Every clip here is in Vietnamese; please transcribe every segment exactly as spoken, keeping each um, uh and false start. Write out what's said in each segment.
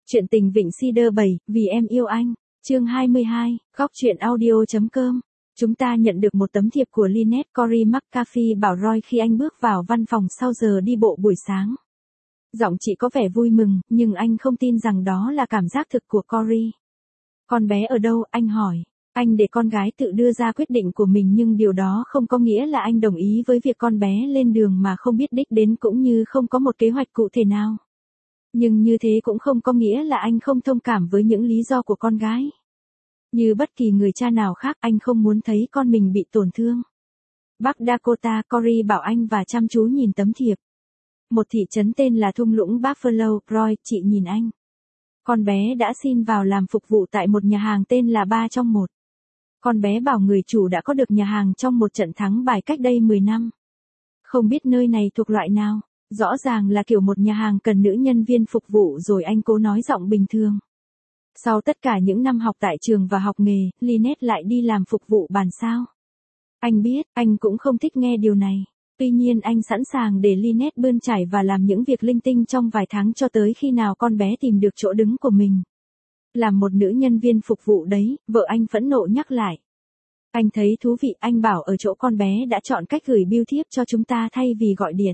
Chuyện tình Vịnh Cedar bảy, vì em yêu anh. Chương hai mươi hai, góc truyện audio.com. Chúng ta nhận được một tấm thiệp của Lynette. Cory McCarthy bảo Roy khi anh bước vào văn phòng sau giờ đi bộ buổi sáng. Giọng chị có vẻ vui mừng, nhưng anh không tin rằng đó là cảm giác thực của Cory. Con bé ở đâu? Anh hỏi. Anh để con gái tự đưa ra quyết định của mình, nhưng điều đó không có nghĩa là anh đồng ý với việc con bé lên đường mà không biết đích đến, cũng như không có một kế hoạch cụ thể nào. Nhưng như thế cũng không có nghĩa là anh không thông cảm với những lý do của con gái. Như bất kỳ người cha nào khác, anh không muốn thấy con mình bị tổn thương. Bắc Dakota, Cory bảo anh và chăm chú nhìn tấm thiệp. Một thị trấn tên là thung lũng Buffalo. Roy, chị nhìn anh. Con bé đã xin vào làm phục vụ tại một nhà hàng tên là Ba trong một. Con bé bảo người chủ đã có được nhà hàng trong một trận thắng bài cách đây mười năm. Không biết nơi này thuộc loại nào. Rõ ràng là kiểu một nhà hàng cần nữ nhân viên phục vụ rồi, anh cố nói giọng bình thường. Sau tất cả những năm học tại trường và học nghề, Lynette lại đi làm phục vụ bàn sao. Anh biết, anh cũng không thích nghe điều này. Tuy nhiên anh sẵn sàng để Lynette bươn chải và làm những việc linh tinh trong vài tháng cho tới khi nào con bé tìm được chỗ đứng của mình. Làm một nữ nhân viên phục vụ đấy, vợ anh phẫn nộ nhắc lại. Anh thấy thú vị, anh bảo ở chỗ con bé đã chọn cách gửi bưu thiếp cho chúng ta thay vì gọi điện.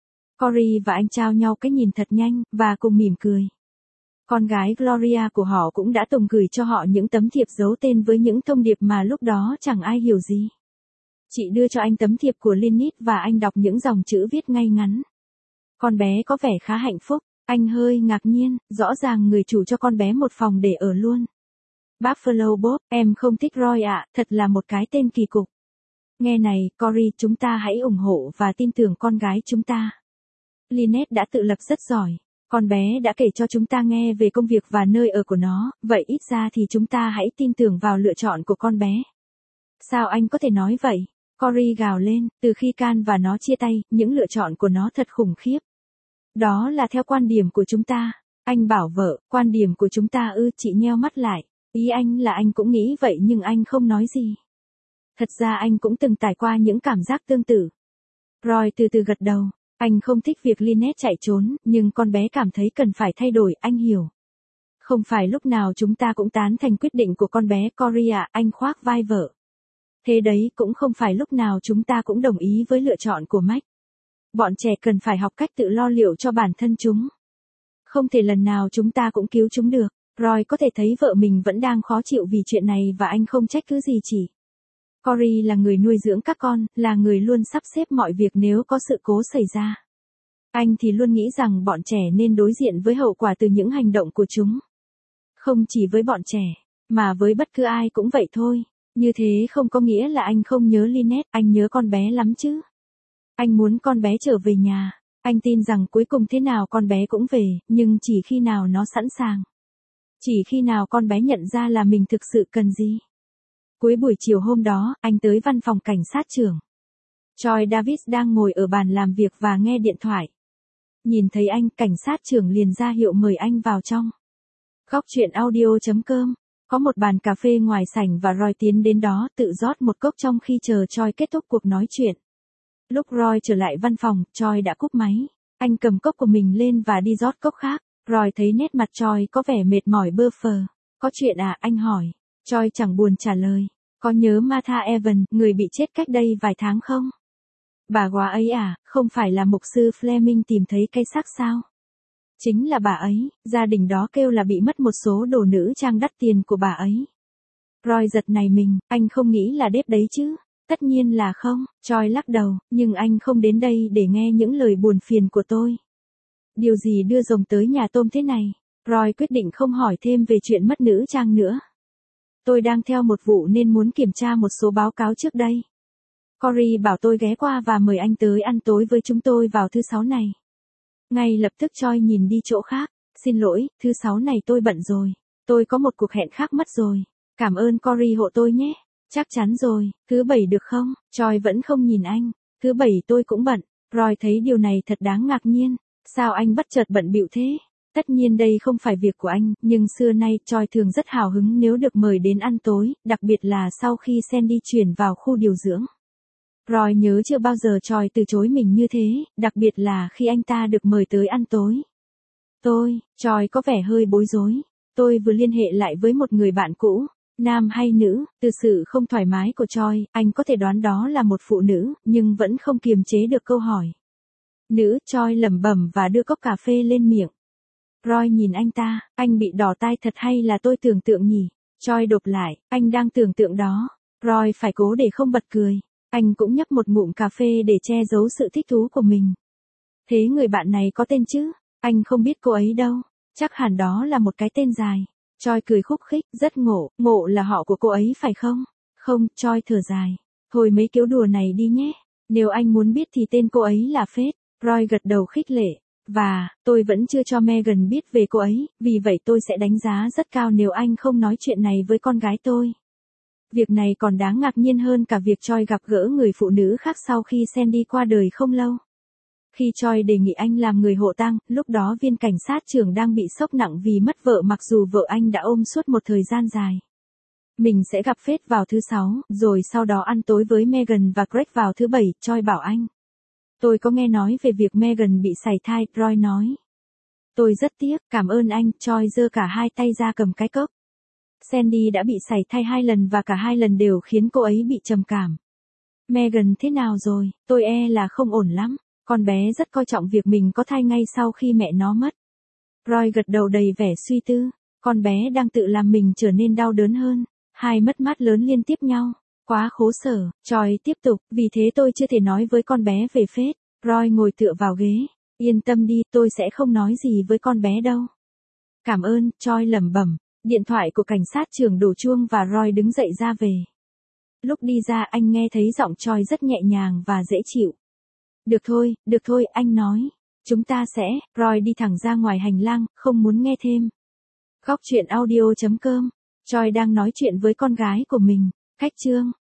Cory và anh trao nhau cái nhìn thật nhanh, và cùng mỉm cười. Con gái Gloria của họ cũng đã từng gửi cho họ những tấm thiệp giấu tên với những thông điệp mà lúc đó chẳng ai hiểu gì. Chị đưa cho anh tấm thiệp của Lynette và anh đọc những dòng chữ viết ngay ngắn. Con bé có vẻ khá hạnh phúc. Anh hơi ngạc nhiên, rõ ràng người chủ cho con bé một phòng để ở luôn. Buffalo Bob, em không thích Roy ạ, thật là một cái tên kỳ cục. Nghe này, Cory, chúng ta hãy ủng hộ và tin tưởng con gái chúng ta. Lynette đã tự lập rất giỏi. Con bé đã kể cho chúng ta nghe về công việc và nơi ở của nó, vậy ít ra thì chúng ta hãy tin tưởng vào lựa chọn của con bé. Sao anh có thể nói vậy? Cory gào lên, từ khi Can và nó chia tay, những lựa chọn của nó thật khủng khiếp. Đó là theo quan điểm của chúng ta. Anh bảo vợ, quan điểm của chúng ta ư? Chị nheo mắt lại. Ý anh là anh cũng nghĩ vậy nhưng anh không nói gì. Thật ra anh cũng từng trải qua những cảm giác tương tự. Roy từ từ gật đầu. Anh không thích việc Lynette chạy trốn, nhưng con bé cảm thấy cần phải thay đổi, anh hiểu. Không phải lúc nào chúng ta cũng tán thành quyết định của con bé. Cory à, anh khoác vai vợ. Thế đấy, cũng không phải lúc nào chúng ta cũng đồng ý với lựa chọn của Mac. Bọn trẻ cần phải học cách tự lo liệu cho bản thân chúng. Không thể lần nào chúng ta cũng cứu chúng được. Roy có thể thấy vợ mình vẫn đang khó chịu vì chuyện này và anh không trách cứ gì chỉ. Cory là người nuôi dưỡng các con, là người luôn sắp xếp mọi việc nếu có sự cố xảy ra. Anh thì luôn nghĩ rằng bọn trẻ nên đối diện với hậu quả từ những hành động của chúng. Không chỉ với bọn trẻ, mà với bất cứ ai cũng vậy thôi. Như thế không có nghĩa là anh không nhớ Lynette, anh nhớ con bé lắm chứ. Anh muốn con bé trở về nhà. Anh tin rằng cuối cùng thế nào con bé cũng về, nhưng chỉ khi nào nó sẵn sàng. Chỉ khi nào con bé nhận ra là mình thực sự cần gì. Cuối buổi chiều hôm đó, anh tới văn phòng cảnh sát trưởng. Troy Davis đang ngồi ở bàn làm việc và nghe điện thoại. Nhìn thấy anh, cảnh sát trưởng liền ra hiệu mời anh vào trong. Góc truyện audio.com. Có một bàn cà phê ngoài sảnh và Roy tiến đến đó tự rót một cốc trong khi chờ Troy kết thúc cuộc nói chuyện. Lúc Roy trở lại văn phòng, Troy đã cúp máy. Anh cầm cốc của mình lên và đi rót cốc khác. Roy thấy nét mặt Troy có vẻ mệt mỏi bơ phờ. Có chuyện à? Anh hỏi. Troy chẳng buồn trả lời. Có nhớ Martha Evans, người bị chết cách đây vài tháng không? Bà góa ấy à, không phải là mục sư Fleming tìm thấy cái xác sao? Chính là bà ấy, gia đình đó kêu là bị mất một số đồ nữ trang đắt tiền của bà ấy. Roy giật nảy mình, anh không nghĩ là Deb đấy chứ? Tất nhiên là không, Troy lắc đầu, nhưng anh không đến đây để nghe những lời buồn phiền của tôi. Điều gì đưa rồng tới nhà tôm thế này? Roy quyết định không hỏi thêm về chuyện mất nữ trang nữa. Tôi đang theo một vụ nên muốn kiểm tra một số báo cáo trước đây. Cory bảo tôi ghé qua và mời anh tới ăn tối với chúng tôi vào thứ sáu này. Ngay lập tức Troy nhìn đi chỗ khác. Xin lỗi, thứ sáu này tôi bận rồi. Tôi có một cuộc hẹn khác mất rồi. Cảm ơn Cory hộ tôi nhé. Chắc chắn rồi, thứ bảy được không? Troy vẫn không nhìn anh. Thứ bảy tôi cũng bận. Roy thấy điều này thật đáng ngạc nhiên. Sao anh bất chợt bận bịu thế? Tất nhiên đây không phải việc của anh, nhưng xưa nay Troy thường rất hào hứng nếu được mời đến ăn tối, đặc biệt là sau khi Sandy chuyển vào khu điều dưỡng. Roy nhớ chưa bao giờ Troy từ chối mình như thế, đặc biệt là khi anh ta được mời tới ăn tối. Tôi, Choi có vẻ hơi bối rối. Tôi vừa liên hệ lại với một người bạn cũ. Nam hay nữ, từ sự không thoải mái của Choi, anh có thể đoán đó là một phụ nữ, nhưng vẫn không kiềm chế được câu hỏi. Nữ, Choi lẩm bẩm và đưa cốc cà phê lên miệng. Roy nhìn anh ta, anh bị đỏ tai thật hay là tôi tưởng tượng nhỉ? Choi đột lại, anh đang tưởng tượng đó. Roy phải cố để không bật cười. Anh cũng nhấp một ngụm cà phê để che giấu sự thích thú của mình. Thế người bạn này có tên chứ? Anh không biết cô ấy đâu. Chắc hẳn đó là một cái tên dài. Choi cười khúc khích, rất ngộ, ngộ là họ của cô ấy phải không? Không, Choi thở dài. Thôi mấy kiểu đùa này đi nhé. Nếu anh muốn biết thì tên cô ấy là Faith. Roy gật đầu khích lệ. Và, tôi vẫn chưa cho Megan biết về cô ấy, vì vậy tôi sẽ đánh giá rất cao nếu anh không nói chuyện này với con gái tôi. Việc này còn đáng ngạc nhiên hơn cả việc Choi gặp gỡ người phụ nữ khác sau khi Sandy qua đời không lâu. Khi Choi đề nghị anh làm người hộ tang, lúc đó viên cảnh sát trưởng đang bị sốc nặng vì mất vợ mặc dù vợ anh đã ôm suốt một thời gian dài. Mình sẽ gặp Faith vào thứ sáu, rồi sau đó ăn tối với Megan và Greg vào thứ bảy, Choi bảo anh. Tôi có nghe nói về việc Megan bị sảy thai, Roy nói. Tôi rất tiếc, cảm ơn anh, Choi giơ cả hai tay ra cầm cái cốc. Sandy đã bị sảy thai hai lần và cả hai lần đều khiến cô ấy bị trầm cảm. Megan thế nào rồi, tôi e là không ổn lắm. Con bé rất coi trọng việc mình có thai ngay sau khi mẹ nó mất. Roy gật đầu đầy vẻ suy tư. Con bé đang tự làm mình trở nên đau đớn hơn. Hai mất mát lớn liên tiếp nhau. Quá khổ sở. Choi tiếp tục, vì thế tôi chưa thể nói với con bé về Faith. Roy ngồi tựa vào ghế. Yên tâm đi, tôi sẽ không nói gì với con bé đâu. Cảm ơn, Choi lẩm bẩm. Điện thoại của cảnh sát trưởng đổ chuông và Roy đứng dậy ra về. Lúc đi ra anh nghe thấy giọng Choi rất nhẹ nhàng và dễ chịu. Được thôi, được thôi, anh nói. Chúng ta sẽ, Roy đi thẳng ra ngoài hành lang, không muốn nghe thêm. Góc chuyện audio chấm com. Choi đang nói chuyện với con gái của mình. Khách chương.